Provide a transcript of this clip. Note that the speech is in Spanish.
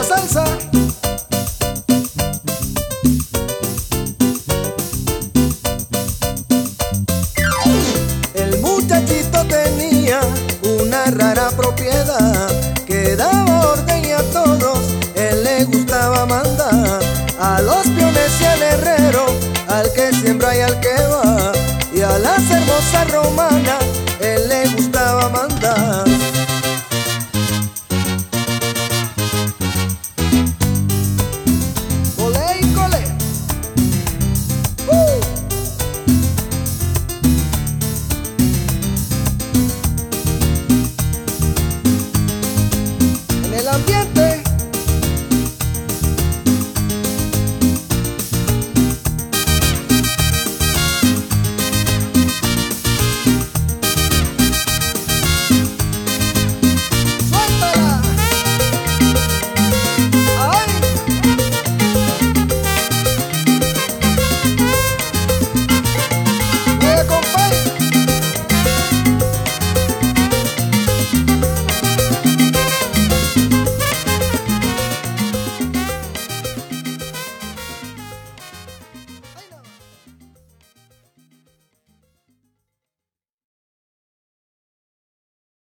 salsa. El muchachito tenía una rara propiedad que daba orden y a todos él le gustaba mandar. A los peones y al herrero, al que siembra y al que va, y a las hermosas romanas